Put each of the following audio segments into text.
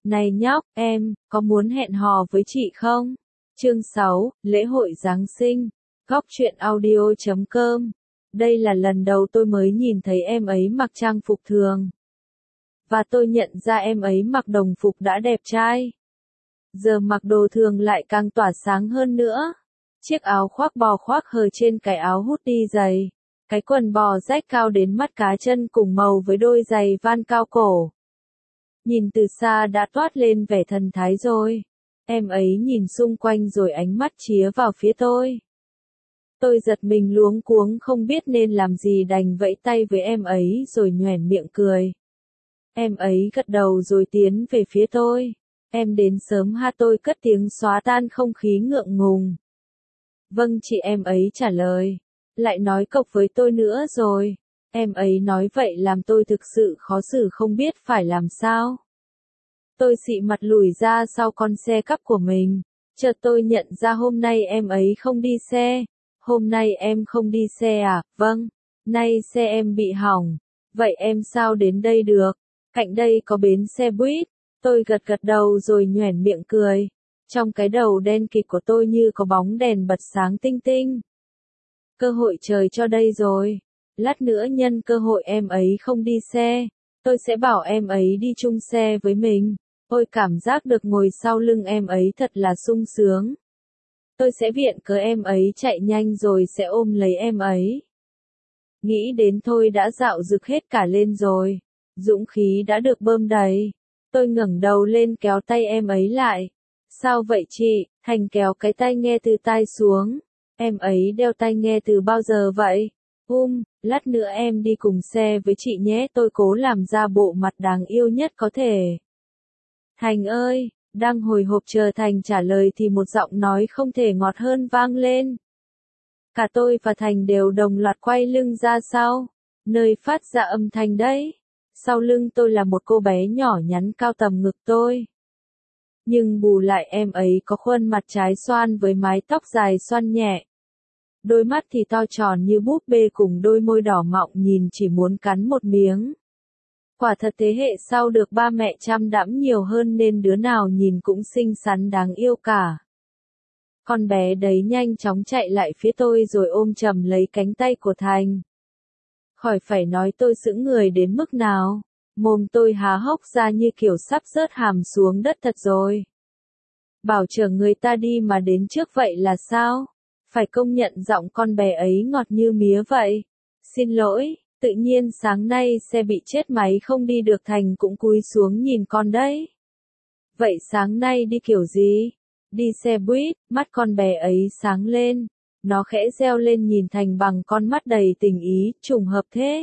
Này nhóc, em, có muốn hẹn hò với chị không? Chương 6, lễ hội Giáng sinh. Góc truyện audio.com. Đây là lần đầu tôi mới nhìn thấy em ấy mặc trang phục thường. Và tôi nhận ra em ấy mặc đồng phục đã đẹp trai. Giờ mặc đồ thường lại càng tỏa sáng hơn nữa. Chiếc áo khoác bò khoác hở trên cái áo hoodie dày. Cái quần bò rách cao đến mắt cá chân cùng màu với đôi giày van cao cổ. Nhìn từ xa đã toát lên vẻ thần thái rồi. Em ấy nhìn xung quanh rồi ánh mắt chĩa vào phía tôi. Tôi giật mình luống cuống không biết nên làm gì, đành vẫy tay với em ấy rồi nhoẻn miệng cười. Em ấy gật đầu rồi tiến về phía tôi. Em đến sớm ha, tôi cất tiếng xóa tan không khí ngượng ngùng. Vâng chị, em ấy trả lời. Lại nói cộc với tôi nữa rồi. Em ấy nói vậy làm tôi thực sự khó xử không biết phải làm sao. Tôi xị mặt lùi ra sau con xe cắp của mình. Chợt tôi nhận ra hôm nay em ấy không đi xe. Hôm nay em không đi xe à? Vâng. Nay xe em bị hỏng. Vậy em sao đến đây được? Cạnh đây có bến xe buýt. Tôi gật gật đầu rồi nhoẻn miệng cười. Trong cái đầu đen kịt của tôi như có bóng đèn bật sáng tinh tinh. Cơ hội trời cho đây rồi. Lát nữa nhân cơ hội em ấy không đi xe, tôi sẽ bảo em ấy đi chung xe với mình. Ôi, cảm giác được ngồi sau lưng em ấy thật là sung sướng. Tôi sẽ viện cớ em ấy chạy nhanh rồi sẽ ôm lấy em ấy. Nghĩ đến thôi đã dạo rực hết cả lên rồi. Dũng khí đã được bơm đầy. Tôi ngẩng đầu lên kéo tay em ấy lại. Sao vậy chị? Thành kéo cái tai nghe từ tai xuống. Em ấy đeo tai nghe từ bao giờ vậy? Lát nữa em đi cùng xe với chị nhé, tôi cố làm ra bộ mặt đáng yêu nhất có thể. Thành ơi, đang hồi hộp chờ Thành trả lời thì một giọng nói không thể ngọt hơn vang lên. Cả tôi và Thành đều đồng loạt quay lưng ra sau, nơi phát ra âm thanh đấy. Sau lưng tôi là một cô bé nhỏ nhắn cao tầm ngực tôi. Nhưng bù lại em ấy có khuôn mặt trái xoan với mái tóc dài xoăn nhẹ. Đôi mắt thì to tròn như búp bê cùng đôi môi đỏ mọng nhìn chỉ muốn cắn một miếng. Quả thật thế hệ sau được ba mẹ chăm đãm nhiều hơn nên đứa nào nhìn cũng xinh xắn đáng yêu cả. Con bé đấy nhanh chóng chạy lại phía tôi rồi ôm chầm lấy cánh tay của Thành. Khỏi phải nói tôi sững người đến mức nào. Mồm tôi há hốc ra như kiểu sắp rớt hàm xuống đất thật rồi. Bảo chở người ta đi mà đến trước vậy là sao? Phải công nhận giọng con bé ấy ngọt như mía vậy. Xin lỗi, tự nhiên sáng nay xe bị chết máy không đi được, Thành cũng cúi xuống nhìn con đấy. Vậy sáng nay đi kiểu gì? Đi xe buýt, mắt con bé ấy sáng lên. Nó khẽ reo lên nhìn Thành bằng con mắt đầy tình ý, trùng hợp thế.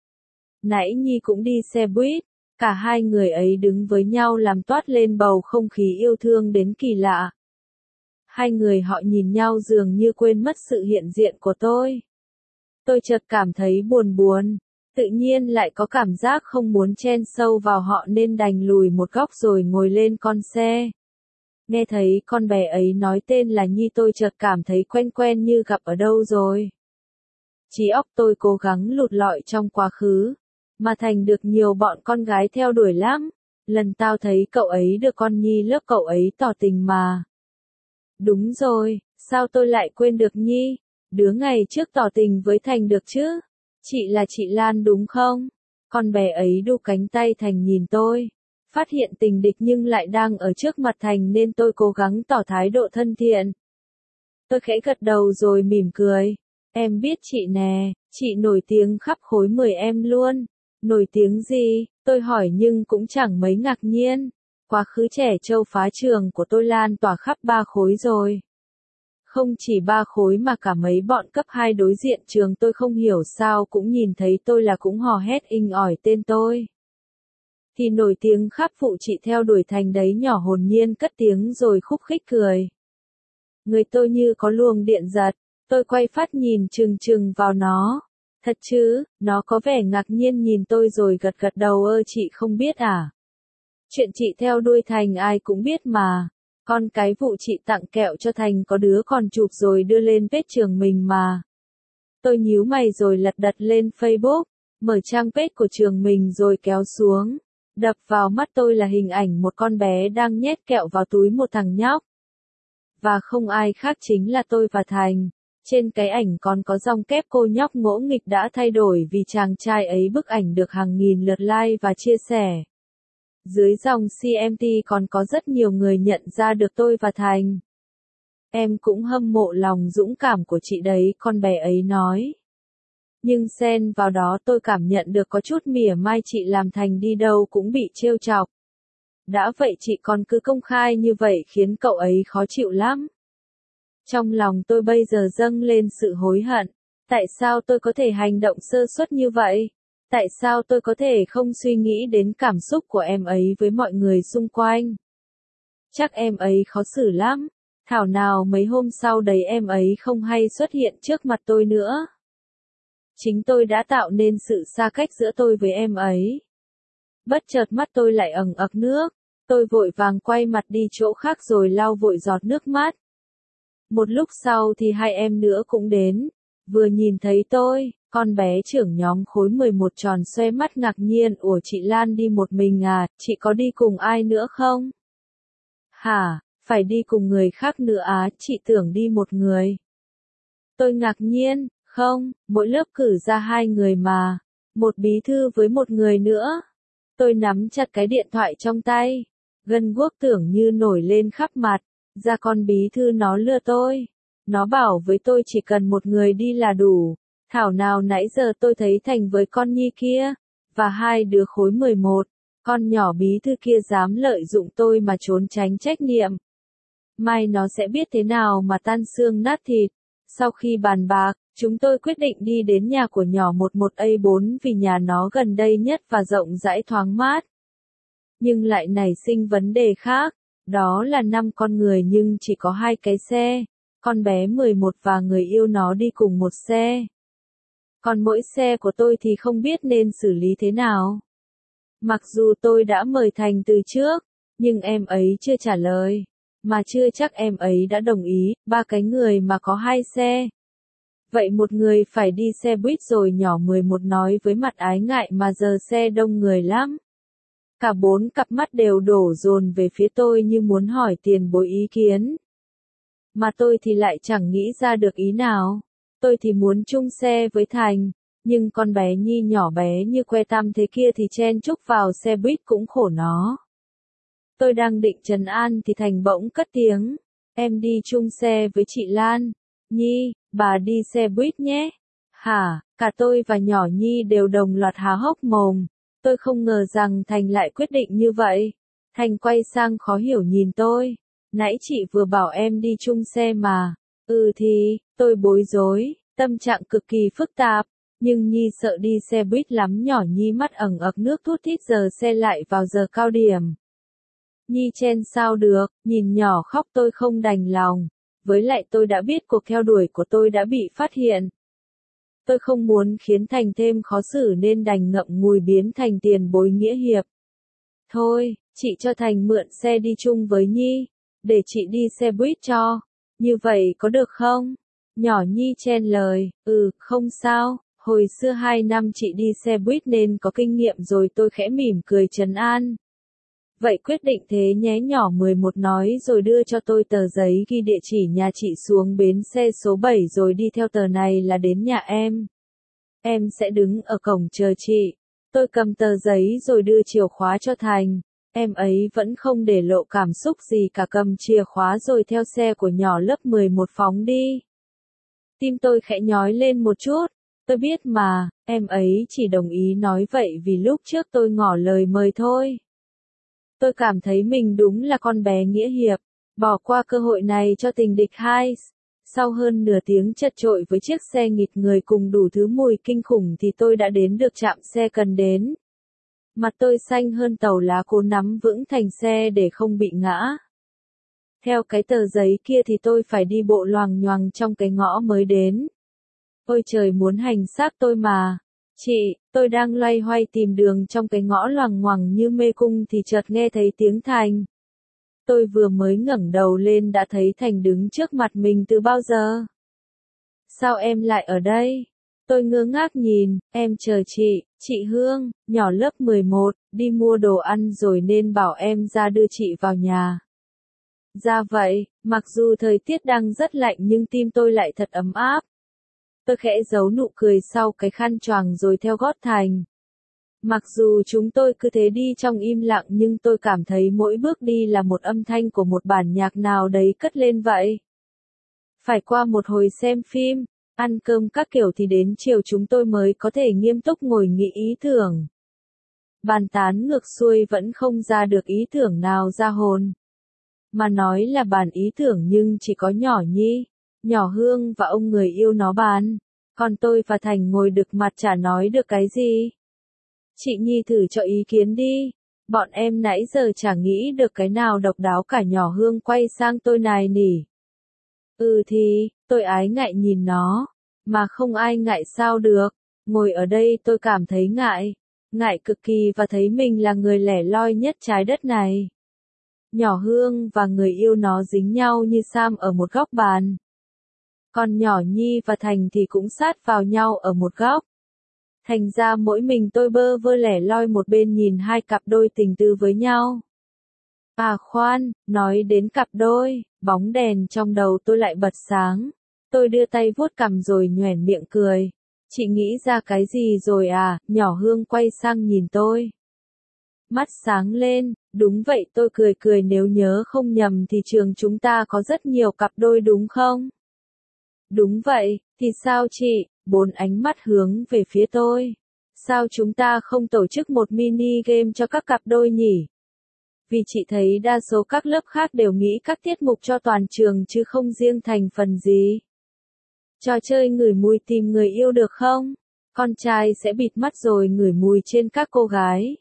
Nãy Nhi cũng đi xe buýt, cả hai người ấy đứng với nhau làm toát lên bầu không khí yêu thương đến kỳ lạ. Hai người họ nhìn nhau dường như quên mất sự hiện diện của tôi. Tôi chợt cảm thấy buồn buồn, tự nhiên lại có cảm giác không muốn chen sâu vào họ nên đành lùi một góc rồi ngồi lên con xe. Nghe thấy con bé ấy nói tên là Nhi, tôi chợt cảm thấy quen quen như gặp ở đâu rồi. Trí óc tôi cố gắng lụt lọi trong quá khứ, mà Thành được nhiều bọn con gái theo đuổi lắm. Lần tao thấy cậu ấy được con Nhi lớp cậu ấy tỏ tình mà. Đúng rồi, sao tôi lại quên được Nhi? Đứa ngày trước tỏ tình với Thành được chứ? Chị là chị Lan đúng không? Con bé ấy đu cánh tay Thành nhìn tôi. Phát hiện tình địch nhưng lại đang ở trước mặt Thành nên tôi cố gắng tỏ thái độ thân thiện. Tôi khẽ gật đầu rồi mỉm cười. Em biết chị nè, chị nổi tiếng khắp khối 10 em luôn. Nổi tiếng gì? Tôi hỏi nhưng cũng chẳng mấy ngạc nhiên. Quá khứ trẻ trâu phá trường của tôi lan tỏa khắp 3 khối rồi. Không chỉ 3 khối mà cả mấy bọn cấp 2 đối diện trường tôi không hiểu sao cũng nhìn thấy tôi là cũng hò hét inh ỏi tên tôi. Thì nổi tiếng khắp phụ chị theo đuổi Thành đấy, nhỏ hồn nhiên cất tiếng rồi khúc khích cười. Người tôi như có luồng điện giật, tôi quay phát nhìn chừng chừng vào nó. Thật chứ? Nó có vẻ ngạc nhiên nhìn tôi rồi gật gật đầu. Chị không biết à? Chuyện chị theo đuôi Thành ai cũng biết mà. Con cái vụ chị tặng kẹo cho Thành có đứa còn chụp rồi đưa lên page trường mình mà. Tôi nhíu mày rồi lật đật lên Facebook, mở trang page của trường mình rồi kéo xuống. Đập vào mắt tôi là hình ảnh một con bé đang nhét kẹo vào túi một thằng nhóc. Và không ai khác chính là tôi và Thành. Trên cái ảnh còn có dòng kép cô nhóc ngỗ nghịch đã thay đổi vì chàng trai ấy bức ảnh được hàng nghìn lượt like và chia sẻ. Dưới dòng CMT còn có rất nhiều người nhận ra được tôi và Thành. Em cũng hâm mộ lòng dũng cảm của chị đấy, con bé ấy nói. Nhưng xen vào đó tôi cảm nhận được có chút mỉa mai chị làm Thành đi đâu cũng bị trêu chọc. Đã vậy chị còn cứ công khai như vậy khiến cậu ấy khó chịu lắm. Trong lòng tôi bây giờ dâng lên sự hối hận. Tại sao tôi có thể hành động sơ suất như vậy? Tại sao tôi có thể không suy nghĩ đến cảm xúc của em ấy với mọi người xung quanh? Chắc em ấy khó xử lắm. Thảo nào mấy hôm sau đấy em ấy không hay xuất hiện trước mặt tôi nữa. Chính tôi đã tạo nên sự xa cách giữa tôi với em ấy. Bất chợt mắt tôi lại ẩn ực nước. Tôi vội vàng quay mặt đi chỗ khác rồi lau vội giọt nước mắt. Một lúc sau thì hai em nữa cũng đến. Vừa nhìn thấy tôi, con bé trưởng nhóm khối 11 tròn xoe mắt ngạc nhiên. Ủa chị Lan đi một mình à, chị có đi cùng ai nữa không? Hả, phải đi cùng người khác nữa á, chị tưởng đi một người. Tôi ngạc nhiên, không, mỗi lớp cử ra 2 người mà. Một bí thư với một người nữa. Tôi nắm chặt cái điện thoại trong tay. Gân guốc tưởng như nổi lên khắp mặt. Ra con bí thư nó lừa tôi. Nó bảo với tôi chỉ cần một người đi là đủ. Thảo nào nãy giờ tôi thấy Thành với con Nhi kia. Và 2 đứa khối 11. Con nhỏ bí thư kia dám lợi dụng tôi mà trốn tránh trách nhiệm. Mai nó sẽ biết thế nào mà tan xương nát thịt. Sau khi bàn bạc, chúng tôi quyết định đi đến nhà của nhỏ 11A4 vì nhà nó gần đây nhất và rộng rãi thoáng mát. Nhưng lại nảy sinh vấn đề khác. Đó là 5 con người nhưng chỉ có 2 cái xe. Con bé 11 và người yêu nó đi cùng một xe. Còn mỗi xe của tôi thì không biết nên xử lý thế nào. Mặc dù tôi đã mời Thành từ trước, nhưng em ấy chưa trả lời. Mà chưa chắc em ấy đã đồng ý, 3 cái người mà có 2 xe. Vậy một người phải đi xe buýt rồi, nhỏ 11 nói với mặt ái ngại, mà giờ xe đông người lắm. Cả 4 cặp mắt đều đổ dồn về phía tôi như muốn hỏi tiền bối ý kiến. Mà tôi thì lại chẳng nghĩ ra được ý nào. Tôi thì muốn chung xe với Thành, nhưng con bé Nhi nhỏ bé như que tăm thế kia thì chen chúc vào xe buýt cũng khổ nó. Tôi đang định trấn an thì Thành bỗng cất tiếng. Em đi chung xe với chị Lan. Nhi, bà đi xe buýt nhé. Hả, cả tôi và nhỏ Nhi đều đồng loạt há hốc mồm. Tôi không ngờ rằng Thành lại quyết định như vậy. Thành quay sang khó hiểu nhìn tôi. Nãy chị vừa bảo em đi chung xe mà. Ừ thì, tôi bối rối, tâm trạng cực kỳ phức tạp. Nhưng Nhi sợ đi xe buýt lắm, nhỏ Nhi mắt ẩn ực nước thút thít, giờ xe lại vào giờ cao điểm. Nhi chen sao được, nhìn nhỏ khóc tôi không đành lòng. Với lại tôi đã biết cuộc theo đuổi của tôi đã bị phát hiện. Tôi không muốn khiến Thành thêm khó xử nên đành ngậm ngùi biến thành tiền bối nghĩa hiệp. Thôi, chị cho Thành mượn xe đi chung với Nhi, để chị đi xe buýt cho. Như vậy có được không? Nhỏ Nhi chen lời, không sao, hồi xưa 2 năm chị đi xe buýt nên có kinh nghiệm rồi. Tôi khẽ mỉm cười trấn an. Vậy quyết định thế nhé, nhỏ 11 nói rồi đưa cho tôi tờ giấy ghi địa chỉ nhà chị xuống bến xe số 7 rồi đi theo tờ này là đến nhà em. Em sẽ đứng ở cổng chờ chị. Tôi cầm tờ giấy rồi đưa chìa khóa cho Thành. Em ấy vẫn không để lộ cảm xúc gì cả, cầm chìa khóa rồi theo xe của nhỏ lớp 11 phóng đi. Tim tôi khẽ nhói lên một chút. Tôi biết mà, em ấy chỉ đồng ý nói vậy vì lúc trước tôi ngỏ lời mời thôi. Tôi cảm thấy mình đúng là con bé nghĩa hiệp, bỏ qua cơ hội này cho tình địch hai. Sau hơn nửa tiếng chật chội với chiếc xe nghịt người cùng đủ thứ mùi kinh khủng thì tôi đã đến được trạm xe cần đến. Mặt tôi xanh hơn tàu lá, cố nắm vững thành xe để không bị ngã. Theo cái tờ giấy kia thì tôi phải đi bộ loằng nhoằng trong cái ngõ mới đến. Ôi trời, muốn hành xác tôi mà. Chị, tôi đang loay hoay tìm đường trong cái ngõ loằng ngoằng như mê cung thì chợt nghe thấy tiếng Thành. Tôi vừa mới ngẩng đầu lên đã thấy Thành đứng trước mặt mình từ bao giờ. Sao em lại ở đây? Tôi ngơ ngác nhìn, em chờ Chị Hương, nhỏ lớp 11, đi mua đồ ăn rồi nên bảo em ra đưa chị vào nhà. Ra vậy, mặc dù thời tiết đang rất lạnh nhưng tim tôi lại thật ấm áp. Tôi khẽ giấu nụ cười sau cái khăn choàng rồi theo gót Thành. Mặc dù chúng tôi cứ thế đi trong im lặng nhưng tôi cảm thấy mỗi bước đi là một âm thanh của một bản nhạc nào đấy cất lên vậy. Phải qua một hồi xem phim, ăn cơm các kiểu thì đến chiều chúng tôi mới có thể nghiêm túc ngồi nghĩ ý tưởng. Bàn tán ngược xuôi vẫn không ra được ý tưởng nào ra hồn. Mà nói là bàn ý tưởng nhưng chỉ có nhỏ Nhi, nhỏ Hương và ông người yêu nó bàn. Còn tôi và Thành ngồi đực mặt chả nói được cái gì. Chị Nhi thử cho ý kiến đi. Bọn em nãy giờ chả nghĩ được cái nào độc đáo cả, nhỏ Hương quay sang tôi nài nỉ. Thì, tôi ái ngại nhìn nó. Mà không ai ngại sao được. Ngồi ở đây tôi cảm thấy ngại. Ngại cực kỳ và thấy mình là người lẻ loi nhất trái đất này. Nhỏ Hương và người yêu nó dính nhau như Sam ở một góc bàn. Còn nhỏ Nhi và Thành thì cũng sát vào nhau ở một góc. Thành ra mỗi mình tôi bơ vơ lẻ loi một bên nhìn hai cặp đôi tình tư với nhau. À khoan, nói đến cặp đôi, bóng đèn trong đầu tôi lại bật sáng. Tôi đưa tay vuốt cằm rồi nhoẻn miệng cười. Chị nghĩ ra cái gì rồi à? Nhỏ Hương quay sang nhìn tôi. Mắt sáng lên, đúng vậy, tôi cười cười, nếu nhớ không nhầm thì trường chúng ta có rất nhiều cặp đôi đúng không? Đúng vậy, thì sao chị? 4 ánh mắt hướng về phía tôi. Sao chúng ta không tổ chức một mini game cho các cặp đôi nhỉ? Vì chị thấy đa số các lớp khác đều nghĩ các tiết mục cho toàn trường chứ không riêng thành phần gì. Trò chơi ngửi mùi tìm người yêu được không? Con trai sẽ bịt mắt rồi ngửi mùi trên các cô gái.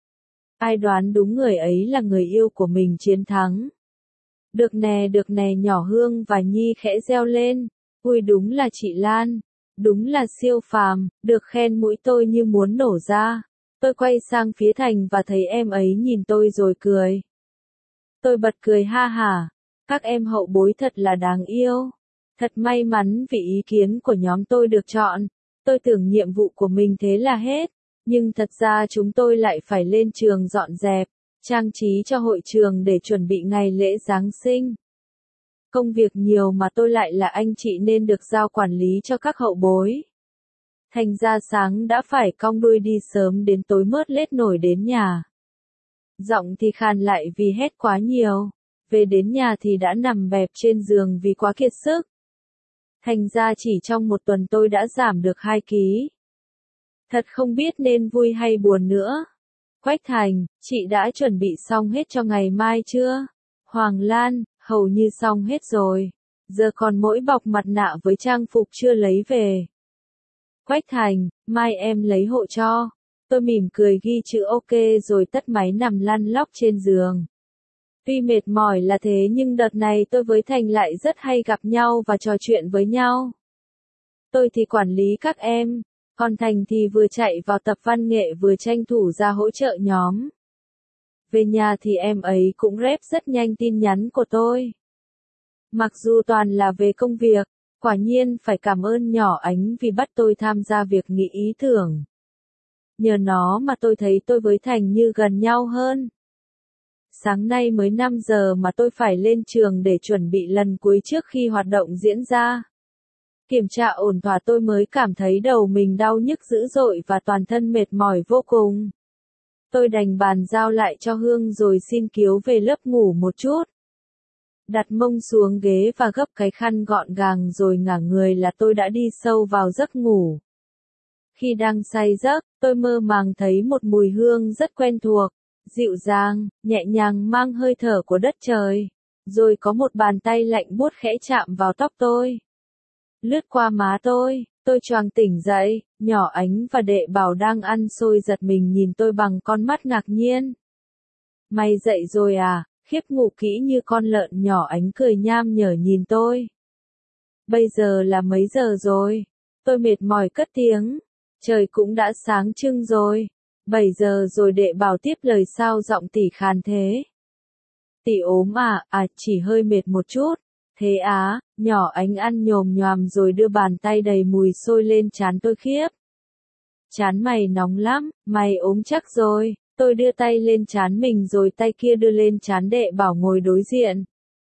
Ai đoán đúng người ấy là người yêu của mình chiến thắng. Được nè, nhỏ Hương và Nhi khẽ reo lên. Ui, đúng là chị Lan. Đúng là siêu phàm, được khen mũi tôi như muốn nổ ra. Tôi quay sang phía Thành và thấy em ấy nhìn tôi rồi cười. Tôi bật cười ha hả. Các em hậu bối thật là đáng yêu. Thật may mắn vì ý kiến của nhóm tôi được chọn. Tôi tưởng nhiệm vụ của mình thế là hết. Nhưng thật ra chúng tôi lại phải lên trường dọn dẹp, trang trí cho hội trường để chuẩn bị ngày lễ Giáng sinh. Công việc nhiều mà tôi lại là anh chị nên được giao quản lý cho các hậu bối. Thành ra sáng đã phải cong đuôi đi sớm đến tối mớt lết nổi đến nhà. Giọng thì khàn lại vì hét quá nhiều. Về đến nhà thì đã nằm bẹp trên giường vì quá kiệt sức. Thành ra chỉ trong một tuần tôi đã giảm được 2 ký. Thật không biết nên vui hay buồn nữa. Quách Thành, chị đã chuẩn bị xong hết cho ngày mai chưa? Hoàng Lan, hầu như xong hết rồi. Giờ còn mỗi bọc mặt nạ với trang phục chưa lấy về. Quách Thành, mai em lấy hộ cho. Tôi mỉm cười ghi chữ ok rồi tắt máy nằm lăn lóc trên giường. Tuy mệt mỏi là thế nhưng đợt này tôi với Thành lại rất hay gặp nhau và trò chuyện với nhau. Tôi thì quản lý các em. Còn Thành thì vừa chạy vào tập văn nghệ vừa tranh thủ ra hỗ trợ nhóm. Về nhà thì em ấy cũng rep rất nhanh tin nhắn của tôi. Mặc dù toàn là về công việc, quả nhiên phải cảm ơn nhỏ Ánh vì bắt tôi tham gia việc nghĩ ý tưởng. Nhờ nó mà tôi thấy tôi với Thành như gần nhau hơn. Sáng nay mới 5 giờ mà tôi phải lên trường để chuẩn bị lần cuối trước khi hoạt động diễn ra. Kiểm tra ổn thỏa tôi mới cảm thấy đầu mình đau nhức dữ dội và toàn thân mệt mỏi vô cùng. Tôi đành bàn giao lại cho Hương rồi xin cứu về lớp ngủ một chút. Đặt mông xuống ghế và gấp cái khăn gọn gàng rồi ngả người là tôi đã đi sâu vào giấc ngủ. Khi đang say giấc, tôi mơ màng thấy một mùi hương rất quen thuộc, dịu dàng, nhẹ nhàng mang hơi thở của đất trời. Rồi có một bàn tay lạnh buốt khẽ chạm vào tóc tôi. Lướt qua má tôi choàng tỉnh dậy, nhỏ Ánh và Đệ Bảo đang ăn xôi giật mình nhìn tôi bằng con mắt ngạc nhiên. Mày dậy rồi à, khiếp ngủ kỹ như con lợn, nhỏ Ánh cười nham nhở nhìn tôi. Bây giờ là mấy giờ rồi? Tôi mệt mỏi cất tiếng. Trời cũng đã sáng trưng rồi. 7 giờ rồi, Đệ Bảo tiếp lời, sao giọng tỷ khàn thế? Tỷ ốm à, chỉ hơi mệt một chút. Thế á, nhỏ Ánh ăn nhồm nhoàm rồi đưa bàn tay đầy mùi xôi lên trán tôi khiếp. Trán mày nóng lắm, mày ốm chắc rồi. Tôi đưa tay lên trán mình rồi tay kia đưa lên trán Đệ Bảo ngồi đối diện.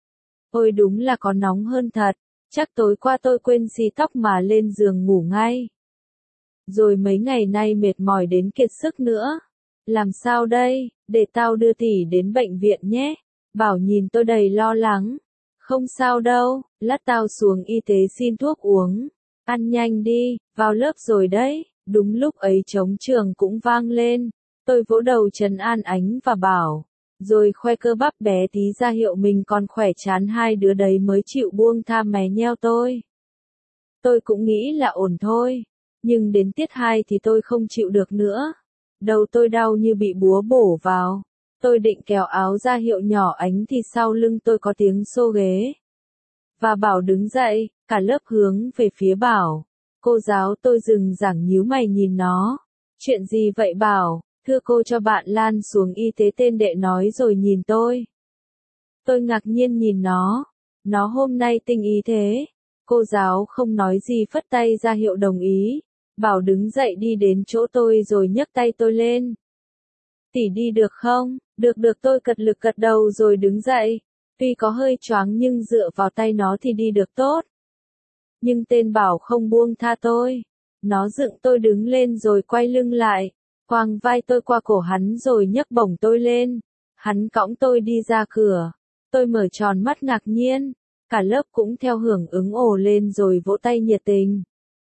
Ôi đúng là có nóng hơn thật, chắc tối qua tôi quên xì tóc mà lên giường ngủ ngay. Rồi mấy ngày nay mệt mỏi đến kiệt sức nữa. Làm sao đây, để tao đưa tỷ đến bệnh viện nhé. Bảo nhìn tôi đầy lo lắng. Không sao đâu, lát tao xuống y tế xin thuốc uống. Ăn nhanh đi, vào lớp rồi đấy. Đúng lúc ấy trống trường cũng vang lên. Tôi vỗ đầu trấn an Ánh và Bảo. Rồi khoe cơ bắp bé tí ra hiệu mình còn khỏe, chán hai đứa đấy mới chịu buông tha mè nheo tôi. Tôi cũng nghĩ là ổn thôi. Nhưng đến tiết 2 thì tôi không chịu được nữa. Đầu tôi đau như bị búa bổ vào. Tôi định kéo áo ra hiệu nhỏ Ánh thì sau lưng tôi có tiếng xô ghế. Và Bảo đứng dậy, cả lớp hướng về phía Bảo. Cô giáo tôi dừng giảng nhíu mày nhìn nó. Chuyện gì vậy Bảo? Thưa cô cho bạn Lan xuống y tế, tên Đệ nói rồi nhìn tôi. Tôi ngạc nhiên nhìn nó. Nó hôm nay tinh ý thế. Cô giáo không nói gì phất tay ra hiệu đồng ý. Bảo đứng dậy đi đến chỗ tôi rồi nhấc tay tôi lên. Tỷ đi được không? Được tôi cật lực gật đầu rồi đứng dậy. Tuy có hơi choáng nhưng dựa vào tay nó thì đi được tốt. Nhưng tên Bảo không buông tha tôi. Nó dựng tôi đứng lên rồi quay lưng lại. Quàng vai tôi qua cổ hắn rồi nhấc bổng tôi lên. Hắn cõng tôi đi ra cửa. Tôi mở tròn mắt ngạc nhiên. Cả lớp cũng theo hưởng ứng ồ lên rồi vỗ tay nhiệt tình.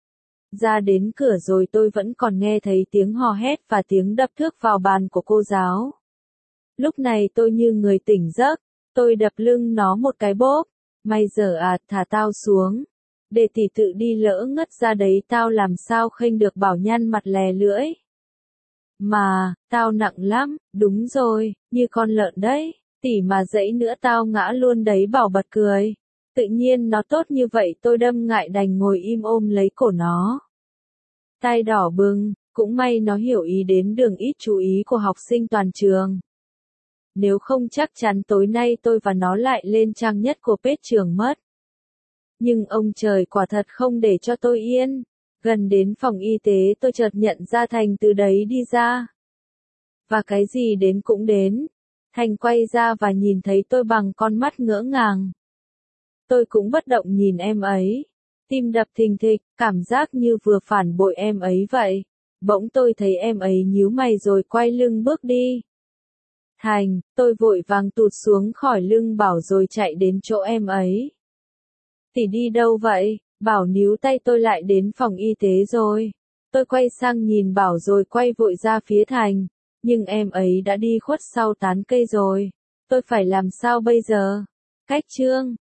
Ra đến cửa rồi tôi vẫn còn nghe thấy tiếng hò hét và tiếng đập thước vào bàn của cô giáo. Lúc này tôi như người tỉnh giấc. Tôi đập lưng nó một cái bốp. Mày dở à, thả tao xuống. Để tỷ tự đi, lỡ ngất ra đấy tao làm sao khênh được. Bảo nhăn mặt lè lưỡi. Mà, tao nặng lắm, đúng rồi, như con lợn đấy, tỷ mà dẫy nữa tao ngã luôn đấy. Bảo bật cười. Tự nhiên nó tốt như vậy tôi đâm ngại đành ngồi im ôm lấy cổ nó. Tai đỏ bừng, cũng may nó hiểu ý đến đường ít chú ý của học sinh toàn trường. Nếu không chắc chắn tối nay tôi và nó lại lên trang nhất của page trường mất. Nhưng ông trời quả thật không để cho tôi yên. Gần đến phòng y tế tôi chợt nhận ra Thành từ đấy đi ra. Và cái gì đến cũng đến. Thành quay ra và nhìn thấy tôi bằng con mắt ngỡ ngàng. Tôi cũng bất động nhìn em ấy. Tim đập thình thịch, cảm giác như vừa phản bội em ấy vậy. Bỗng tôi thấy em ấy nhíu mày rồi quay lưng bước đi. Thành, tôi vội vàng tụt xuống khỏi lưng Bảo rồi chạy đến chỗ em ấy. Tỷ đi đâu vậy? Bảo níu tay tôi lại. Đến phòng y tế rồi. Tôi quay sang nhìn Bảo rồi quay vội ra phía Thành. Nhưng em ấy đã đi khuất sau tán cây rồi. Tôi phải làm sao bây giờ? Cách chương